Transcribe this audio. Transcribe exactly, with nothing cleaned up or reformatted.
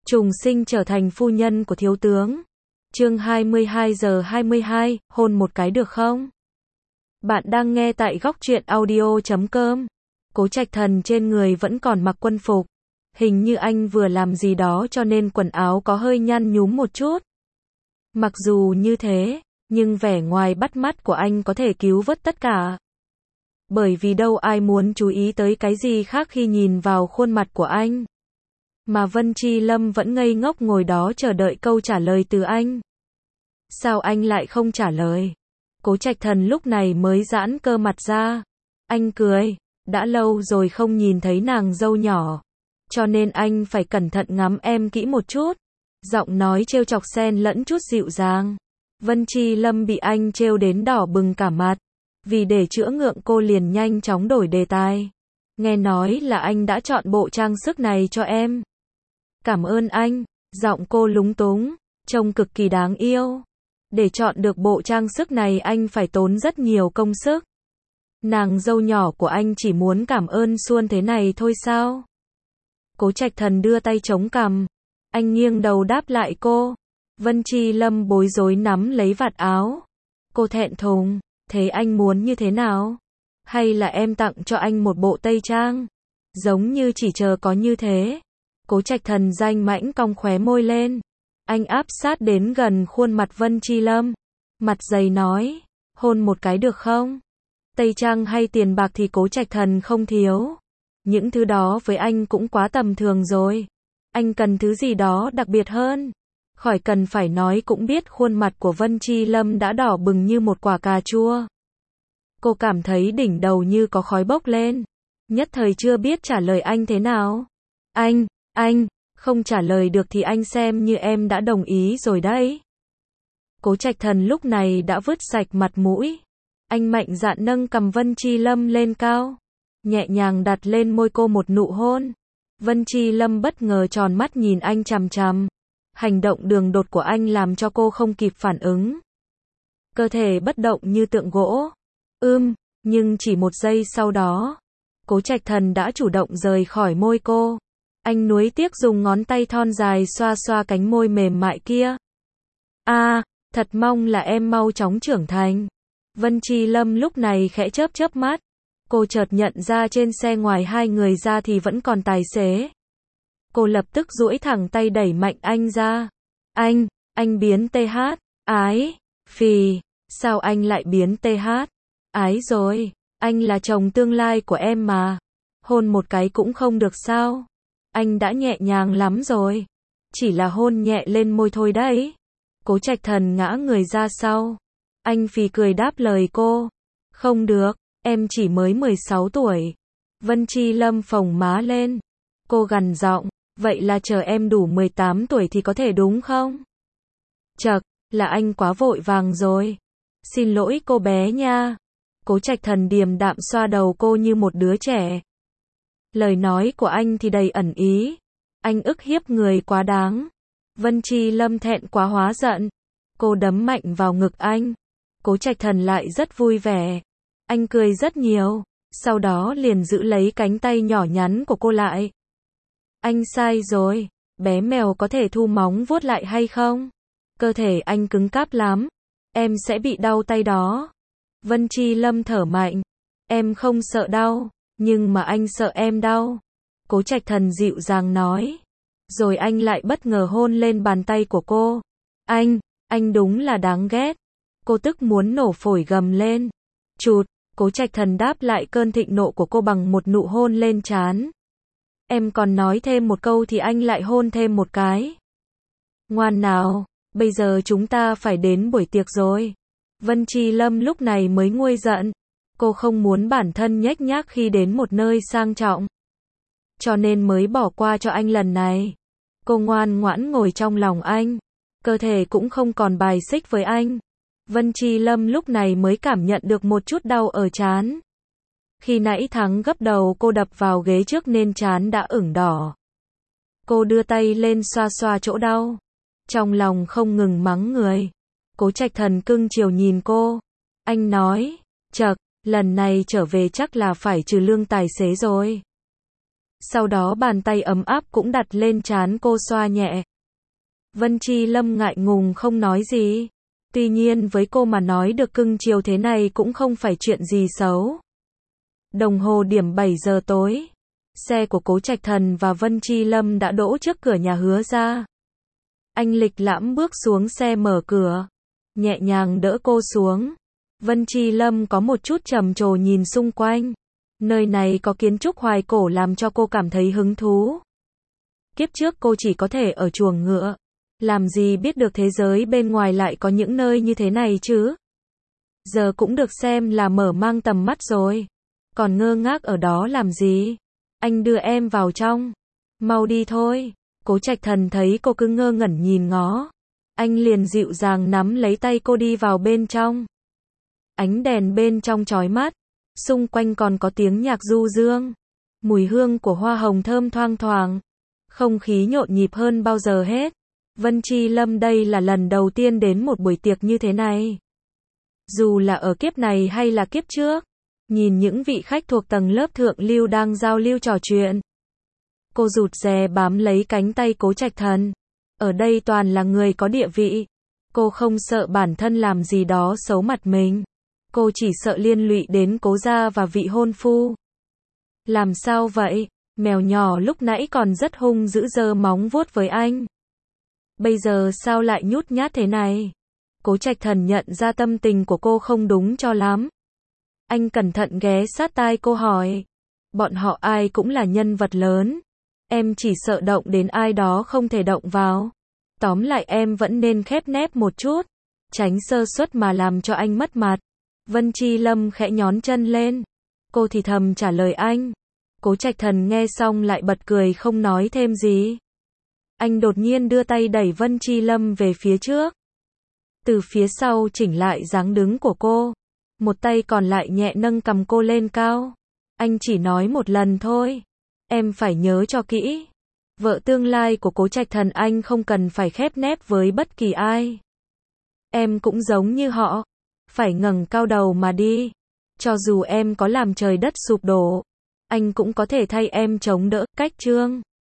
Trùng sinh trở thành phu nhân của thiếu tướng. Chương hai mươi hai giờ hai mươi hai, hôn một cái được không? Bạn đang nghe tại góc truyện audio chấm com. Cố Trạch Thần trên người vẫn còn mặc quân phục. Hình như anh vừa làm gì đó cho nên quần áo có hơi nhăn nhúm một chút. Mặc dù như thế, nhưng vẻ ngoài bắt mắt của anh có thể cứu vớt tất cả. Bởi vì đâu ai muốn chú ý tới cái gì khác khi nhìn vào khuôn mặt của anh. Mà Vân Chi Lâm vẫn ngây ngốc ngồi đó chờ đợi câu trả lời từ anh. Sao anh lại không trả lời? Cố Trạch Thần lúc này mới giãn cơ mặt ra. Anh cười, đã lâu rồi không nhìn thấy nàng dâu nhỏ. Cho nên anh phải cẩn thận ngắm em kỹ một chút. Giọng nói trêu chọc xen lẫn chút dịu dàng. Vân Chi Lâm bị anh trêu đến đỏ bừng cả mặt. Vì để chữa ngượng cô liền nhanh chóng đổi đề tài. Nghe nói là anh đã chọn bộ trang sức này cho em. Cảm ơn anh. Giọng cô lúng túng, trông cực kỳ đáng yêu. Để chọn được bộ trang sức này anh phải tốn rất nhiều công sức. Nàng dâu nhỏ của anh chỉ muốn cảm ơn suôn thế này thôi sao? Cố Trạch Thần đưa tay chống cằm. Anh nghiêng đầu đáp lại cô. Vân Chi Lâm bối rối nắm lấy vạt áo. Cô thẹn thùng. Thế anh muốn như thế nào? Hay là em tặng cho anh một bộ tây trang? Giống như chỉ chờ có như thế. Cố Trạch Thần danh mãnh cong khóe môi lên. Anh áp sát đến gần khuôn mặt Vân Chi Lâm. Mặt dày nói. Hôn một cái được không? Tây trang hay tiền bạc thì Cố Trạch Thần không thiếu. Những thứ đó với anh cũng quá tầm thường rồi. Anh cần thứ gì đó đặc biệt hơn. Khỏi cần phải nói cũng biết khuôn mặt của Vân Chi Lâm đã đỏ bừng như một quả cà chua. Cô cảm thấy đỉnh đầu như có khói bốc lên. Nhất thời chưa biết trả lời anh thế nào. Anh, anh, không trả lời được thì anh xem như em đã đồng ý rồi đấy. Cố Trạch Thần lúc này đã vứt sạch mặt mũi. Anh mạnh dạn nâng cầm Vân Chi Lâm lên cao. Nhẹ nhàng đặt lên môi cô một nụ hôn. Vân Chi Lâm bất ngờ tròn mắt nhìn anh chằm chằm. Hành động đường đột của anh làm cho cô không kịp phản ứng. Cơ thể bất động như tượng gỗ. Ưm, nhưng chỉ một giây sau đó, Cố Trạch Thần đã chủ động rời khỏi môi cô. Anh nuối tiếc dùng ngón tay thon dài xoa xoa cánh môi mềm mại kia. A, à, thật mong là em mau chóng trưởng thành. Vân Chi Lâm lúc này khẽ chớp chớp mắt. Cô chợt nhận ra trên xe ngoài hai người ra thì vẫn còn tài xế. Cô lập tức duỗi thẳng tay đẩy mạnh anh ra. Anh, anh biến tê hát, ái, phì, sao anh lại biến tê hát? Ái rồi, anh là chồng tương lai của em mà. Hôn một cái cũng không được sao? Anh đã nhẹ nhàng lắm rồi. Chỉ là hôn nhẹ lên môi thôi đấy. Cố Trạch Thần ngã người ra sau. Anh phì cười đáp lời cô. Không được, em chỉ mới mười sáu tuổi. Vân Chi Lâm phồng má lên. Cô gằn giọng. Vậy là chờ em đủ mười tám tuổi thì có thể đúng không? Chậc, là anh quá vội vàng rồi. Xin lỗi cô bé nha. Cố Trạch Thần điềm đạm xoa đầu cô như một đứa trẻ. Lời nói của anh thì đầy ẩn ý. Anh ức hiếp người quá đáng. Vân Chi Lâm thẹn quá hóa giận. Cô đấm mạnh vào ngực anh. Cố Trạch Thần lại rất vui vẻ. Anh cười rất nhiều. Sau đó liền giữ lấy cánh tay nhỏ nhắn của cô lại. Anh sai rồi, bé mèo có thể thu móng vuốt lại hay không? Cơ thể anh cứng cáp lắm, em sẽ bị đau tay đó. Vân Chi Lâm thở mạnh, em không sợ đau, nhưng mà anh sợ em đau. Cố Trạch Thần dịu dàng nói. Rồi anh lại bất ngờ hôn lên bàn tay của cô. Anh, anh đúng là đáng ghét. Cô tức muốn nổ phổi gầm lên. Chụt, Cố Trạch Thần đáp lại cơn thịnh nộ của cô bằng một nụ hôn lên trán. Em còn nói thêm một câu thì anh lại hôn thêm một cái. Ngoan nào, bây giờ chúng ta phải đến buổi tiệc rồi. Vân Chi Lâm lúc này mới nguôi giận. Cô không muốn bản thân nhếch nhác khi đến một nơi sang trọng. Cho nên mới bỏ qua cho anh lần này. Cô ngoan ngoãn ngồi trong lòng anh. Cơ thể cũng không còn bài xích với anh. Vân Chi Lâm lúc này mới cảm nhận được một chút đau ở trán. Khi nãy thắng gấp đầu cô đập vào ghế trước nên trán đã ửng đỏ. Cô đưa tay lên xoa xoa chỗ đau. Trong lòng không ngừng mắng người. Cố Trạch Thần cưng chiều nhìn cô. Anh nói, chậc, lần này trở về chắc là phải trừ lương tài xế rồi. Sau đó bàn tay ấm áp cũng đặt lên trán cô xoa nhẹ. Vân Chi Lâm ngại ngùng không nói gì. Tuy nhiên với cô mà nói được cưng chiều thế này cũng không phải chuyện gì xấu. Đồng hồ điểm bảy giờ tối. Xe của Cố Trạch Thần và Vân Chi Lâm đã đỗ trước cửa nhà Hứa gia. Anh lịch lãm bước xuống xe mở cửa, nhẹ nhàng đỡ cô xuống. Vân Chi Lâm có một chút trầm trồ nhìn xung quanh. Nơi này có kiến trúc hoài cổ làm cho cô cảm thấy hứng thú. Kiếp trước cô chỉ có thể ở chuồng ngựa. Làm gì biết được thế giới bên ngoài lại có những nơi như thế này chứ. Giờ cũng được xem là mở mang tầm mắt rồi. Còn ngơ ngác ở đó làm gì? Anh đưa em vào trong. Mau đi thôi. Cố Trạch Thần thấy cô cứ ngơ ngẩn nhìn ngó. Anh liền dịu dàng nắm lấy tay cô đi vào bên trong. Ánh đèn bên trong chói mắt. Xung quanh còn có tiếng nhạc du dương. Mùi hương của hoa hồng thơm thoang thoảng. Không khí nhộn nhịp hơn bao giờ hết. Vân Chi Lâm đây là lần đầu tiên đến một buổi tiệc như thế này. Dù là ở kiếp này hay là kiếp trước. Nhìn những vị khách thuộc tầng lớp thượng lưu đang giao lưu trò chuyện. Cô rụt rè bám lấy cánh tay Cố Trạch Thần. Ở đây toàn là người có địa vị. Cô không sợ bản thân làm gì đó xấu mặt mình. Cô chỉ sợ liên lụy đến Cố gia và vị hôn phu. Làm sao vậy? Mèo nhỏ lúc nãy còn rất hung dữ giơ móng vuốt với anh. Bây giờ sao lại nhút nhát thế này? Cố Trạch Thần nhận ra tâm tình của cô không đúng cho lắm. Anh cẩn thận ghé sát tai cô hỏi. Bọn họ ai cũng là nhân vật lớn. Em chỉ sợ động đến ai đó không thể động vào. Tóm lại em vẫn nên khép nép một chút. Tránh sơ suất mà làm cho anh mất mặt. Vân Chi Lâm khẽ nhón chân lên. Cô thì thầm trả lời anh. Cố Trạch Thần nghe xong lại bật cười không nói thêm gì. Anh đột nhiên đưa tay đẩy Vân Chi Lâm về phía trước. Từ phía sau chỉnh lại dáng đứng của cô. Một tay còn lại nhẹ nâng cầm cô lên cao. Anh chỉ nói một lần thôi. Em phải nhớ cho kỹ. Vợ tương lai của Cố Trạch Thần anh không cần phải khép nép với bất kỳ ai. Em cũng giống như họ. Phải ngẩng cao đầu mà đi. Cho dù em có làm trời đất sụp đổ. Anh cũng có thể thay em chống đỡ. Cách chương